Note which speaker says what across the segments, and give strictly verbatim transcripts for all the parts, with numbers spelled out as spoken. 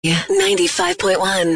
Speaker 1: ninety-five point one.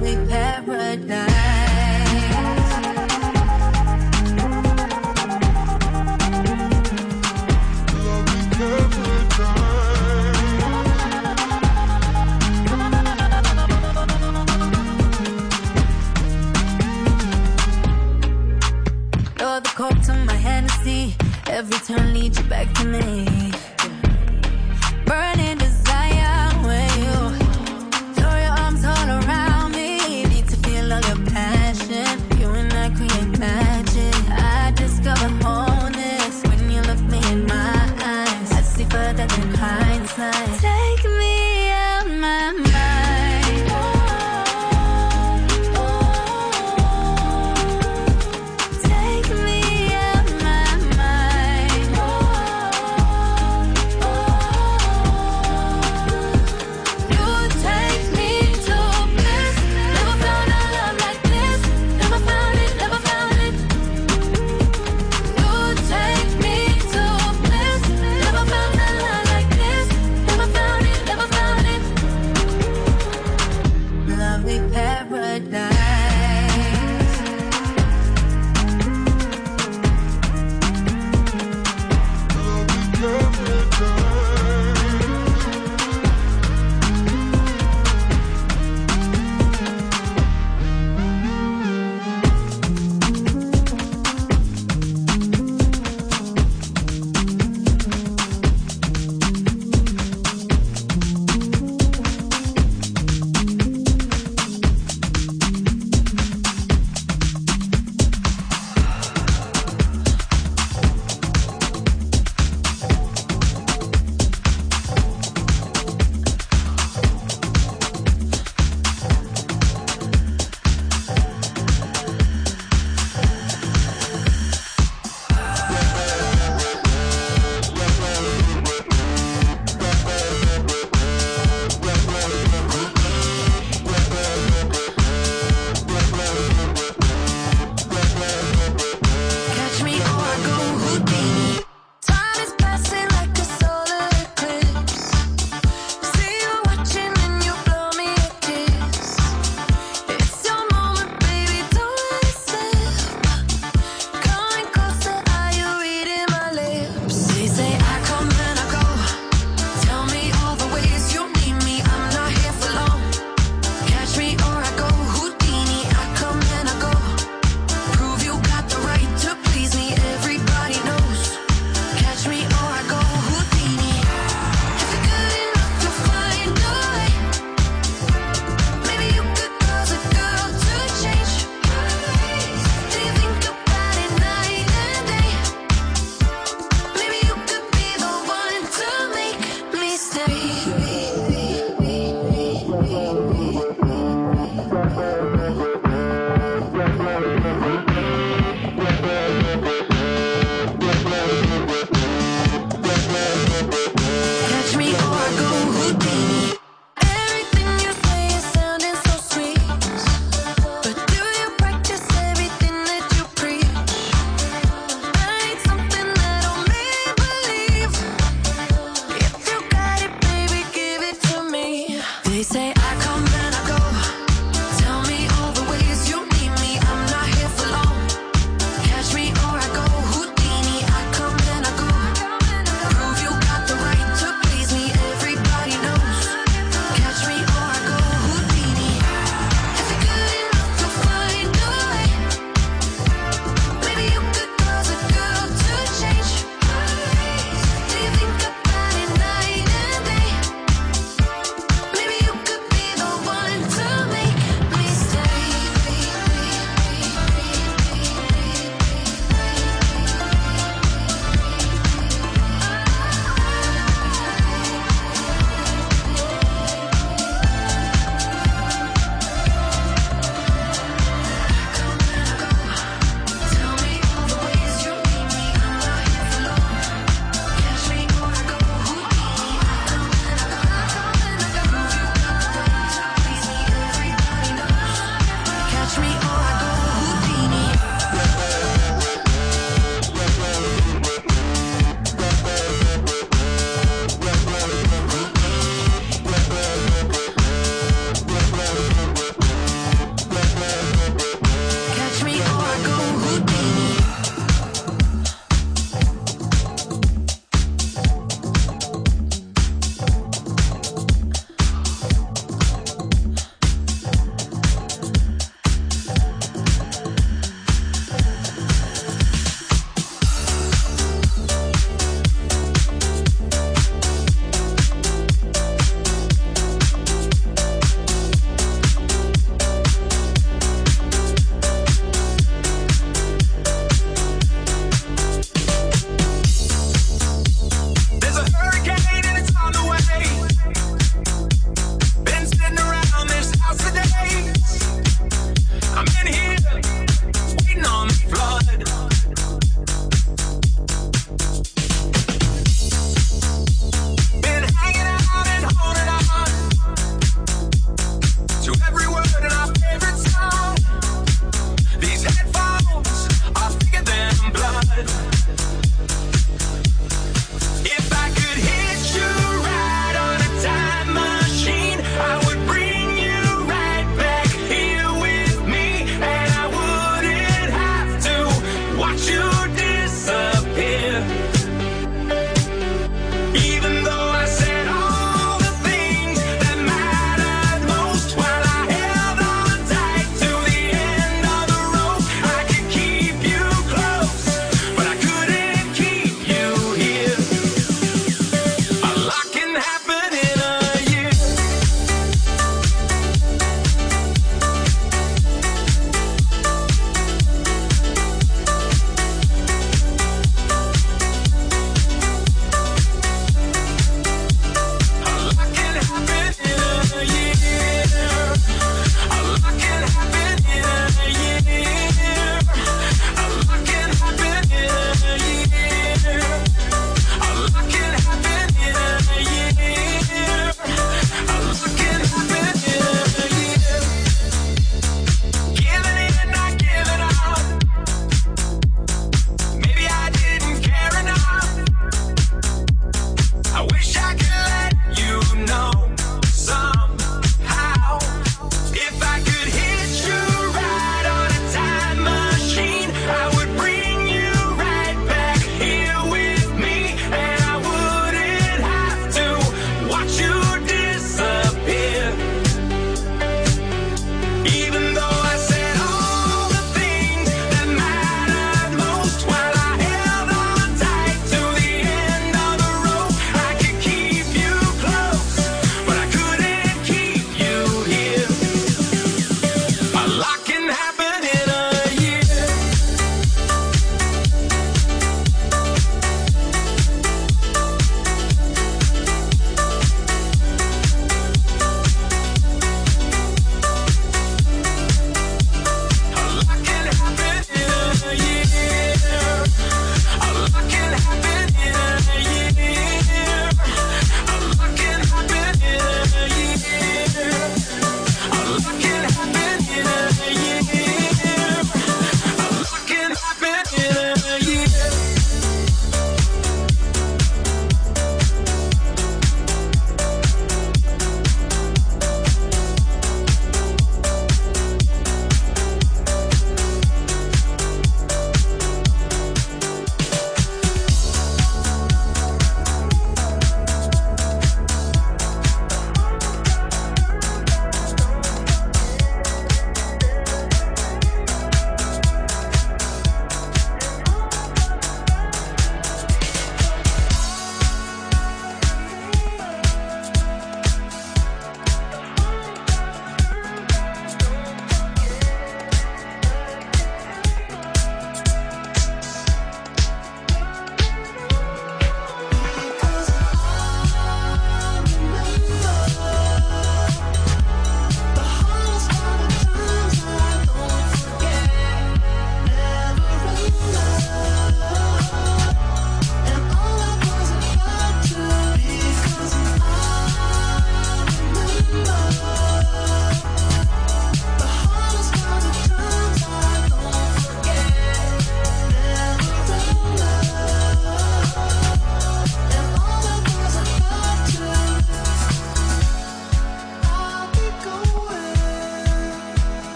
Speaker 2: Lovely paradise. You're the coke to my Hennessy. Every turn leads you back to me. Burning desire when you throw your arms all around me. Need to feel all your passion. You and I create magic. I discover wholeness when you look me in my eyes. I see further than hindsight. Take me out my mind.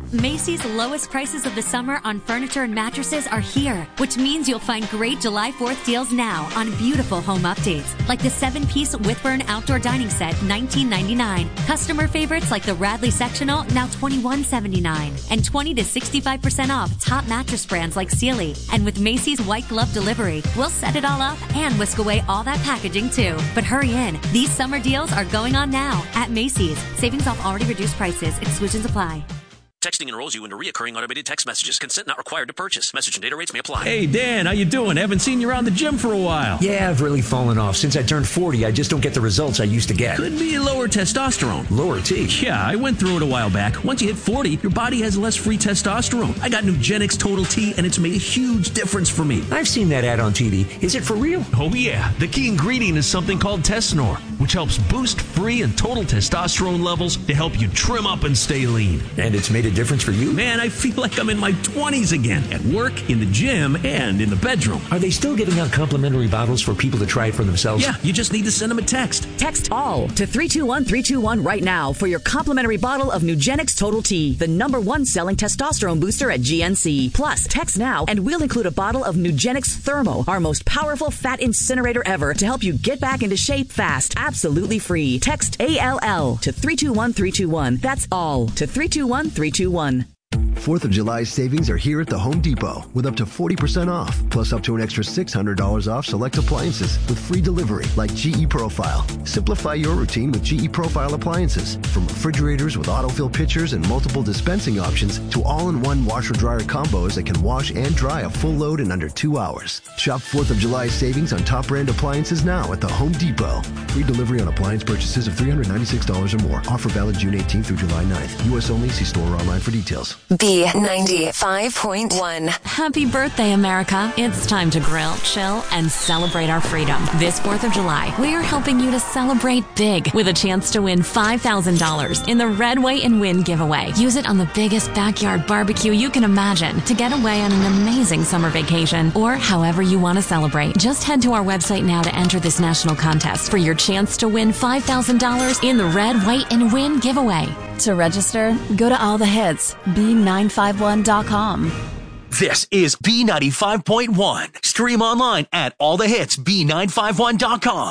Speaker 3: Macy's lowest prices of the summer on furniture and mattresses are here, which means you'll find great July fourth deals now on beautiful home updates, like the seven-piece Whitburn outdoor dining set, nineteen ninety-nine. Customer favorites like the Radley sectional, now twenty-one seventy-nine, and twenty to sixty-five percent off top mattress brands like Sealy. And with Macy's white glove delivery, we'll set it all up and whisk away all that packaging too. But hurry in, these summer deals are going on now at Macy's. Savings off already reduced prices. Exclusions apply.
Speaker 4: Texting enrolls you into recurring automated text messages. Consent not required to purchase. Message and data rates may apply.
Speaker 5: Hey, Dan, how you doing? Haven't seen you around the gym for a while.
Speaker 6: Yeah, I've really fallen off. Since I turned forty, I just don't get the results I used to get.
Speaker 5: Could be lower testosterone.
Speaker 6: Lower T?
Speaker 5: Yeah, I went through it a while back. Once you hit forty, your body has less free testosterone. I got Nugenix Total T, and it's made a huge difference for me.
Speaker 6: I've seen that ad on T V. Is it for real?
Speaker 5: Oh, yeah. The key ingredient is something called Tesnor, which helps boost free and total testosterone levels to help you trim up and stay lean.
Speaker 6: And it's made a difference for you?
Speaker 5: Man, I feel like I'm in my twenties again, at work, in the gym, and in the bedroom.
Speaker 6: Are they still giving out complimentary bottles for people to try it for themselves?
Speaker 5: Yeah, you just need to send them a text.
Speaker 7: Text ALL to three two one three two one right now for your complimentary bottle of Nugenix Total T, the number one selling testosterone booster at G N C. Plus, text now and we'll include a bottle of Nugenix Thermo, our most powerful fat incinerator ever, to help you get back into shape fast, absolutely free. Text A L L to three two one three two one. That's ALL to three two one three two one.
Speaker 8: fourth of July savings are here at the Home Depot with up to forty percent off, plus up to an extra six hundred dollars off select appliances with free delivery like G E Profile. Simplify your routine with G E Profile appliances. From refrigerators with autofill pitchers and multiple dispensing options to all-in-one washer-dryer combos that can wash and dry a full load in under two hours. Shop fourth of July savings on top brand appliances now at the Home Depot. Free delivery on appliance purchases of three hundred ninety-six dollars or more. Offer valid June eighteenth through July ninth. U S only. See store or online for details.
Speaker 1: B ninety-five point one.
Speaker 9: Happy birthday, America. It's time to grill, chill, and celebrate our freedom. This fourth of July, we are helping you to celebrate big with a chance to win five thousand dollars in the Red, White, and Win giveaway. Use it on the biggest backyard barbecue you can imagine to get away on an amazing summer vacation or however you want to celebrate. Just head to our website now to enter this national contest for your chance to win five thousand dollars in the Red, White, and Win giveaway.
Speaker 10: To register, go to all the hits, B nine five one dot com.
Speaker 11: This is B ninety-five point one. Stream online at all the hits B nine five one dot com.